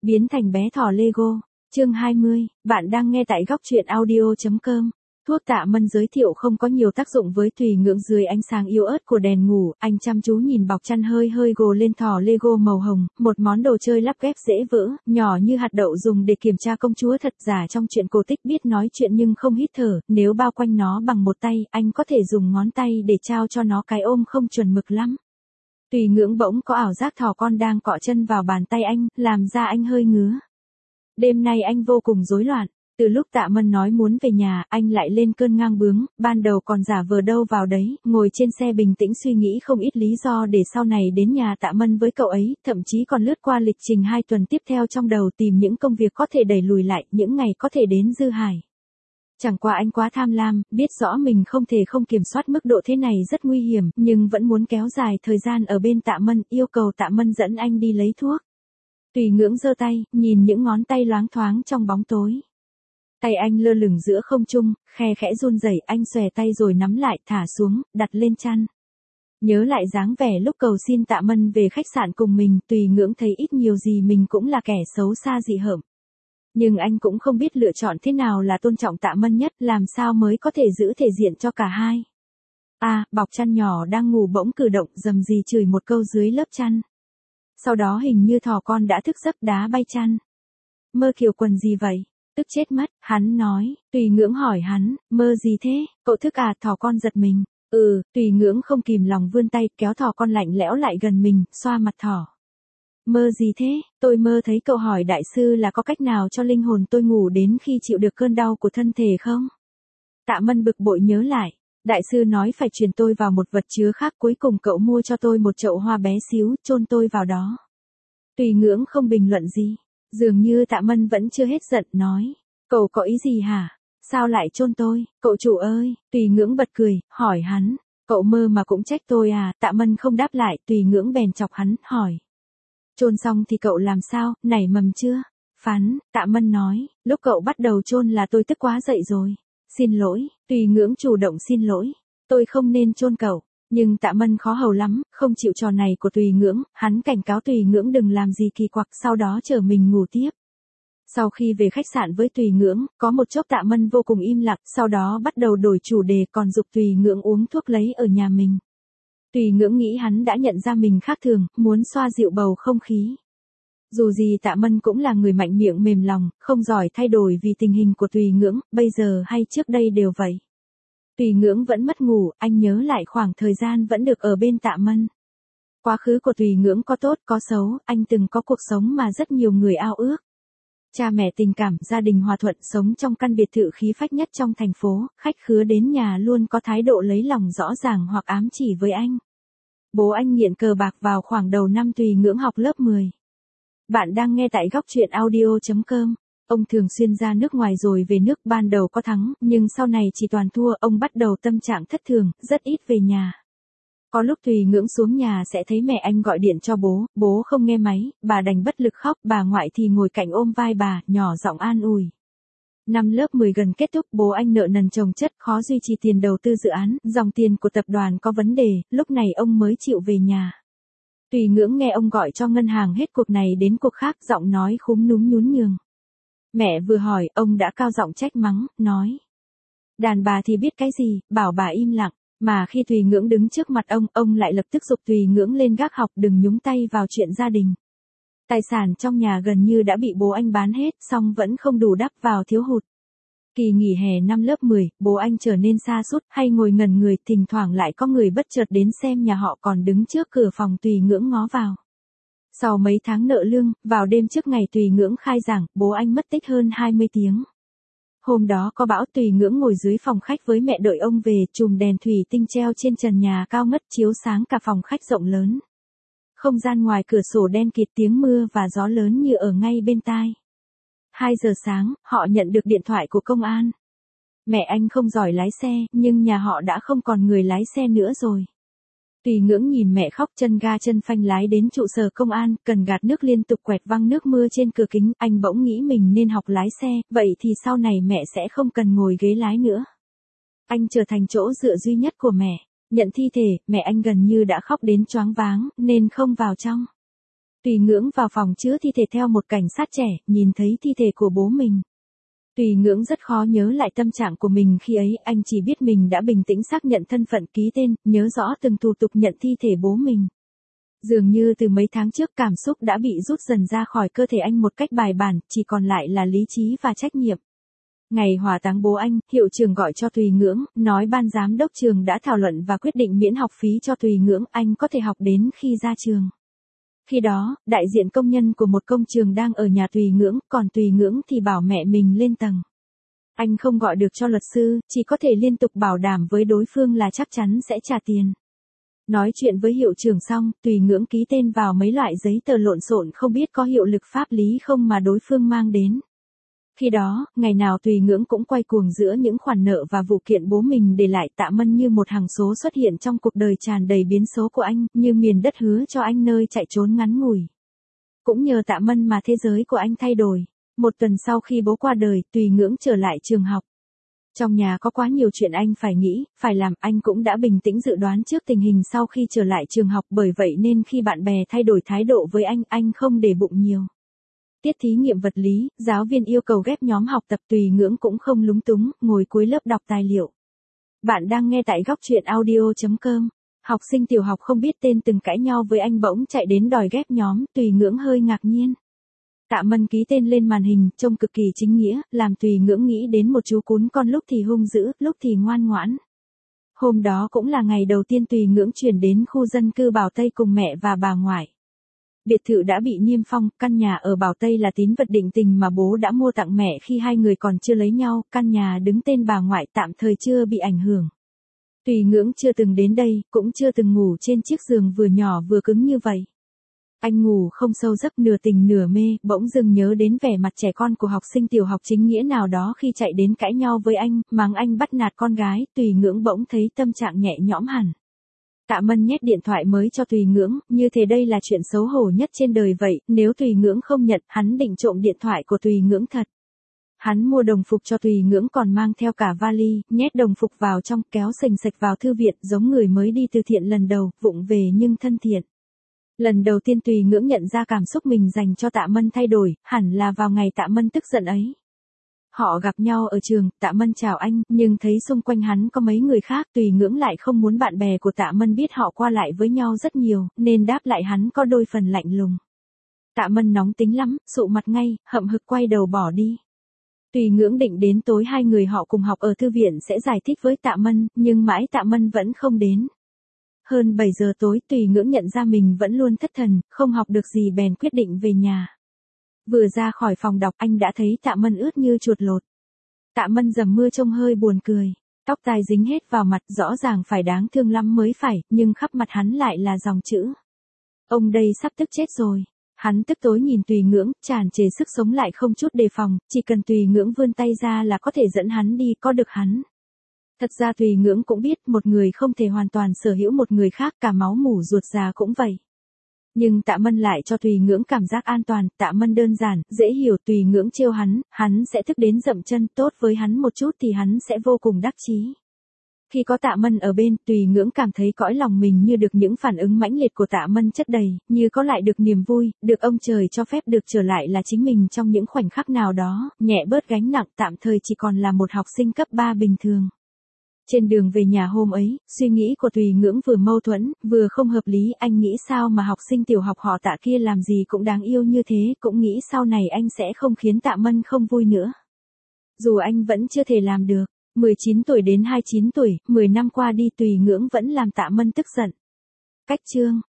Biến thành bé thỏ Lego. Chương 20, bạn đang nghe tại góc truyện audio.com. Thuốc Tạ Mân giới thiệu không có nhiều tác dụng với Tùy Ngưỡng. Dưới ánh sáng yếu ớt của đèn ngủ, anh chăm chú nhìn bọc chăn hơi gồ lên thỏ Lego màu hồng, một món đồ chơi lắp ghép dễ vỡ, nhỏ như hạt đậu dùng để kiểm tra công chúa thật giả trong truyện cổ tích. Biết nói chuyện nhưng không hít thở, nếu bao quanh nó bằng một tay, anh có thể dùng ngón tay để trao cho nó cái ôm không chuẩn mực lắm. Tùy Ngưỡng bỗng có ảo giác thỏ con đang cọ chân vào bàn tay anh, làm ra anh hơi ngứa. Đêm nay anh vô cùng rối loạn. Từ lúc Tạ Mân nói muốn về nhà, anh lại lên cơn ngang bướng, ban đầu còn giả vờ đâu vào đấy, ngồi trên xe bình tĩnh suy nghĩ không ít lý do để sau này đến nhà Tạ Mân với cậu ấy, thậm chí còn lướt qua lịch trình 2 tuần tiếp theo trong đầu tìm những công việc có thể đẩy lùi lại, những ngày có thể đến dư hải. Chẳng qua anh quá tham lam, biết rõ mình không thể không kiểm soát mức độ thế này rất nguy hiểm, nhưng vẫn muốn kéo dài thời gian ở bên Tạ Mân, yêu cầu Tạ Mân dẫn anh đi lấy thuốc. Tùy Ngưỡng giơ tay, nhìn những ngón tay loáng thoáng trong bóng tối. Tay anh lơ lửng giữa không trung, khe khẽ run rẩy, anh xòe tay rồi nắm lại, thả xuống, đặt lên chăn. Nhớ lại dáng vẻ lúc cầu xin Tạ Mân về khách sạn cùng mình, Tùy Ngưỡng thấy ít nhiều gì mình cũng là kẻ xấu xa dị hợm. Nhưng anh cũng không biết lựa chọn thế nào là tôn trọng Tạ Mân nhất, làm sao mới có thể giữ thể diện cho cả hai. Bọc chăn nhỏ đang ngủ bỗng cử động, rầm rì chửi một câu dưới lớp chăn. Sau đó hình như thỏ con đã thức giấc đá bay chăn. Mơ kiểu quần gì vậy? Tức chết mất, hắn nói. Tùy Ngưỡng hỏi hắn, mơ gì thế, cậu thức à? Thỏ con giật mình. Tùy Ngưỡng không kìm lòng vươn tay, kéo thỏ con lạnh lẽo lại gần mình, xoa mặt thỏ. Mơ gì thế? Tôi mơ thấy cậu hỏi đại sư là có cách nào cho linh hồn tôi ngủ đến khi chịu được cơn đau của thân thể không? Tạ Mân bực bội nhớ lại. Đại sư nói phải chuyển tôi vào một vật chứa khác, cuối cùng cậu mua cho tôi một chậu hoa bé xíu, chôn tôi vào đó. Tùy Ngưỡng không bình luận gì. Dường như Tạ Mân vẫn chưa hết giận, nói. Cậu có ý gì hả? Sao lại chôn tôi, cậu chủ ơi? Tùy Ngưỡng bật cười, hỏi hắn. Cậu mơ mà cũng trách tôi à? Tạ Mân không đáp lại, Tùy Ngưỡng bèn chọc hắn, hỏi. Chôn xong thì cậu làm sao, nảy mầm chưa? Phán, Tạ Mân nói, lúc cậu bắt đầu chôn là tôi tức quá dậy rồi. Xin lỗi, Tùy Ngưỡng chủ động xin lỗi. Tôi không nên chôn cậu. Nhưng Tạ Mân khó hầu lắm, không chịu trò này của Tùy Ngưỡng, hắn cảnh cáo Tùy Ngưỡng đừng làm gì kỳ quặc, sau đó chở mình ngủ tiếp. Sau khi về khách sạn với Tùy Ngưỡng, có một chốc Tạ Mân vô cùng im lặng, sau đó bắt đầu đổi chủ đề, còn giục Tùy Ngưỡng uống thuốc lấy ở nhà mình. Tùy Ngưỡng nghĩ hắn đã nhận ra mình khác thường, muốn xoa dịu bầu không khí. Dù gì Tạ Mân cũng là người mạnh miệng mềm lòng, không giỏi thay đổi vì tình hình của Tùy Ngưỡng, bây giờ hay trước đây đều vậy. Tùy Ngưỡng vẫn mất ngủ, anh nhớ lại khoảng thời gian vẫn được ở bên Tạ Mân. Quá khứ của Tùy Ngưỡng có tốt có xấu, anh từng có cuộc sống mà rất nhiều người ao ước. Cha mẹ tình cảm, gia đình hòa thuận, sống trong căn biệt thự khí phách nhất trong thành phố, khách khứa đến nhà luôn có thái độ lấy lòng rõ ràng hoặc ám chỉ với anh. Bố anh nghiện cờ bạc vào khoảng đầu năm Tùy Ngưỡng học lớp 10. Bạn đang nghe tại góc truyện audio.com. Ông thường xuyên ra nước ngoài rồi về nước, ban đầu có thắng, nhưng sau này chỉ toàn thua, ông bắt đầu tâm trạng thất thường, rất ít về nhà. Có lúc Tùy Ngưỡng xuống nhà sẽ thấy mẹ anh gọi điện cho bố không nghe máy, bà đành bất lực khóc, bà ngoại thì ngồi cạnh ôm vai bà, nhỏ giọng an ủi. Năm lớp 10 gần kết thúc, bố anh nợ nần chồng chất, khó duy trì tiền đầu tư dự án, dòng tiền của tập đoàn có vấn đề, lúc này ông mới chịu về nhà. Tùy Ngưỡng nghe ông gọi cho ngân hàng hết cuộc này đến cuộc khác, giọng nói khúm núm nhún nhường. Mẹ vừa hỏi, ông đã cao giọng trách mắng, nói. Đàn bà thì biết cái gì, bảo bà im lặng, mà khi Tùy Ngưỡng đứng trước mặt ông lại lập tức giục Tùy Ngưỡng lên gác học, đừng nhúng tay vào chuyện gia đình. Tài sản trong nhà gần như đã bị bố anh bán hết, song vẫn không đủ đắp vào thiếu hụt. Kỳ nghỉ hè năm lớp 10, bố anh trở nên sa sút, hay ngồi ngẩn người, thỉnh thoảng lại có người bất chợt đến xem nhà họ, còn đứng trước cửa phòng Tùy Ngưỡng ngó vào. Sau mấy tháng nợ lương, vào đêm trước ngày Tùy Ngưỡng khai giảng, bố anh mất tích hơn 20 tiếng. Hôm đó có bão, Tùy Ngưỡng ngồi dưới phòng khách với mẹ đợi ông về, chùm đèn thủy tinh treo trên trần nhà cao ngất chiếu sáng cả phòng khách rộng lớn. Không gian ngoài cửa sổ đen kịt, tiếng mưa và gió lớn như ở ngay bên tai. 2 giờ sáng, họ nhận được điện thoại của công an. Mẹ anh không giỏi lái xe, nhưng nhà họ đã không còn người lái xe nữa rồi. Tùy Ngưỡng nhìn mẹ khóc, chân ga chân phanh lái đến trụ sở công an, cần gạt nước liên tục quẹt văng nước mưa trên cửa kính, anh bỗng nghĩ mình nên học lái xe, vậy thì sau này mẹ sẽ không cần ngồi ghế lái nữa. Anh trở thành chỗ dựa duy nhất của mẹ. Nhận thi thể, mẹ anh gần như đã khóc đến choáng váng, nên không vào trong. Tùy Ngưỡng vào phòng chứa thi thể theo một cảnh sát trẻ, nhìn thấy thi thể của bố mình. Tùy Ngưỡng rất khó nhớ lại tâm trạng của mình khi ấy, anh chỉ biết mình đã bình tĩnh xác nhận thân phận, ký tên, nhớ rõ từng thủ tục nhận thi thể bố mình. Dường như từ mấy tháng trước cảm xúc đã bị rút dần ra khỏi cơ thể anh một cách bài bản, chỉ còn lại là lý trí và trách nhiệm. Ngày hỏa táng bố anh, hiệu trưởng gọi cho Tùy Ngưỡng, nói ban giám đốc trường đã thảo luận và quyết định miễn học phí cho Tùy Ngưỡng, anh có thể học đến khi ra trường. Khi đó, đại diện công nhân của một công trường đang ở nhà Tùy Ngưỡng, còn Tùy Ngưỡng thì bảo mẹ mình lên tầng. Anh không gọi được cho luật sư, chỉ có thể liên tục bảo đảm với đối phương là chắc chắn sẽ trả tiền. Nói chuyện với hiệu trưởng xong, Tùy Ngưỡng ký tên vào mấy loại giấy tờ lộn xộn không biết có hiệu lực pháp lý không mà đối phương mang đến. Khi đó, ngày nào Tùy Ngưỡng cũng quay cuồng giữa những khoản nợ và vụ kiện bố mình để lại. Tạ Mân như một hằng số xuất hiện trong cuộc đời tràn đầy biến số của anh, như miền đất hứa cho anh nơi chạy trốn ngắn ngủi. Cũng nhờ Tạ Mân mà thế giới của anh thay đổi. Một tuần sau khi bố qua đời, Tùy Ngưỡng trở lại trường học. Trong nhà có quá nhiều chuyện anh phải nghĩ, phải làm, anh cũng đã bình tĩnh dự đoán trước tình hình sau khi trở lại trường học, bởi vậy nên khi bạn bè thay đổi thái độ với anh không để bụng nhiều. Tiết thí nghiệm vật lý, giáo viên yêu cầu ghép nhóm học tập, Tùy Ngưỡng cũng không lúng túng, ngồi cuối lớp đọc tài liệu. Bạn đang nghe tại góc truyện audio.com. Học sinh tiểu học không biết tên từng cãi nhau với anh bỗng chạy đến đòi ghép nhóm, Tùy Ngưỡng hơi ngạc nhiên. Tạ Mân ký tên lên màn hình, trông cực kỳ chính nghĩa, làm Tùy Ngưỡng nghĩ đến một chú cún con lúc thì hung dữ, lúc thì ngoan ngoãn. Hôm đó cũng là ngày đầu tiên Tùy Ngưỡng chuyển đến khu dân cư Bảo Tây cùng mẹ và bà ngoại. Biệt thự đã bị niêm phong, căn nhà ở Bảo Tây là tín vật định tình mà bố đã mua tặng mẹ khi hai người còn chưa lấy nhau, căn nhà đứng tên bà ngoại tạm thời chưa bị ảnh hưởng. Tùy Ngưỡng chưa từng đến đây, cũng chưa từng ngủ trên chiếc giường vừa nhỏ vừa cứng như vậy. Anh ngủ không sâu giấc, nửa tỉnh nửa mê, bỗng dưng nhớ đến vẻ mặt trẻ con của học sinh tiểu học chính nghĩa nào đó khi chạy đến cãi nhau với anh, mắng anh bắt nạt con gái. Tùy Ngưỡng bỗng thấy tâm trạng nhẹ nhõm hẳn. Tạ Mân nhét điện thoại mới cho Tùy Ngưỡng, như thế đây là chuyện xấu hổ nhất trên đời vậy, nếu Tùy Ngưỡng không nhận, hắn định trộm điện thoại của Tùy Ngưỡng thật. Hắn mua đồng phục cho Tùy Ngưỡng còn mang theo cả vali, nhét đồng phục vào trong, kéo sành sạch vào thư viện, giống người mới đi từ thiện lần đầu, vụng về nhưng thân thiện. Lần đầu tiên Tùy Ngưỡng nhận ra cảm xúc mình dành cho Tạ Mân thay đổi, hẳn là vào ngày Tạ Mân tức giận ấy. Họ gặp nhau ở trường, Tạ Mân chào anh, nhưng thấy xung quanh hắn có mấy người khác, Tùy Ngưỡng lại không muốn bạn bè của Tạ Mân biết họ qua lại với nhau rất nhiều, nên đáp lại hắn có đôi phần lạnh lùng. Tạ Mân nóng tính lắm, sụ mặt ngay, hậm hực quay đầu bỏ đi. Tùy Ngưỡng định đến tối hai người họ cùng học ở thư viện sẽ giải thích với Tạ Mân, nhưng mãi Tạ Mân vẫn không đến. Hơn 7 giờ tối, Tùy Ngưỡng nhận ra mình vẫn luôn thất thần, không học được gì bèn quyết định về nhà. Vừa ra khỏi phòng đọc anh đã thấy Tạ Mân ướt như chuột lột. Tạ Mân dầm mưa trông hơi buồn cười. Tóc tai dính hết vào mặt, rõ ràng phải đáng thương lắm mới phải, nhưng khắp mặt hắn lại là dòng chữ. Ông đây sắp tức chết rồi. Hắn tức tối nhìn Tùy Ngưỡng, tràn trề sức sống lại không chút đề phòng, chỉ cần Tùy Ngưỡng vươn tay ra là có thể dẫn hắn đi, có được hắn. Thật ra Tùy Ngưỡng cũng biết một người không thể hoàn toàn sở hữu một người khác, cả máu mủ ruột già cũng vậy. Nhưng Tạ Mân lại cho Tùy Ngưỡng cảm giác an toàn, Tạ Mân đơn giản, dễ hiểu, Tùy Ngưỡng trêu hắn sẽ thức đến dậm chân, tốt với hắn một chút thì hắn sẽ vô cùng đắc chí. Khi có Tạ Mân ở bên, Tùy Ngưỡng cảm thấy cõi lòng mình như được những phản ứng mãnh liệt của Tạ Mân chất đầy, như có lại được niềm vui, được ông trời cho phép được trở lại là chính mình trong những khoảnh khắc nào đó, nhẹ bớt gánh nặng, tạm thời chỉ còn là một học sinh cấp 3 bình thường. Trên đường về nhà hôm ấy, suy nghĩ của Tùy Ngưỡng vừa mâu thuẫn, vừa không hợp lý, anh nghĩ sao mà học sinh tiểu học họ Tạ kia làm gì cũng đáng yêu như thế, cũng nghĩ sau này anh sẽ không khiến Tạ Mân không vui nữa. Dù anh vẫn chưa thể làm được, 19 tuổi đến 29 tuổi, 10 năm qua đi Tùy Ngưỡng vẫn làm Tạ Mân tức giận. Cách chương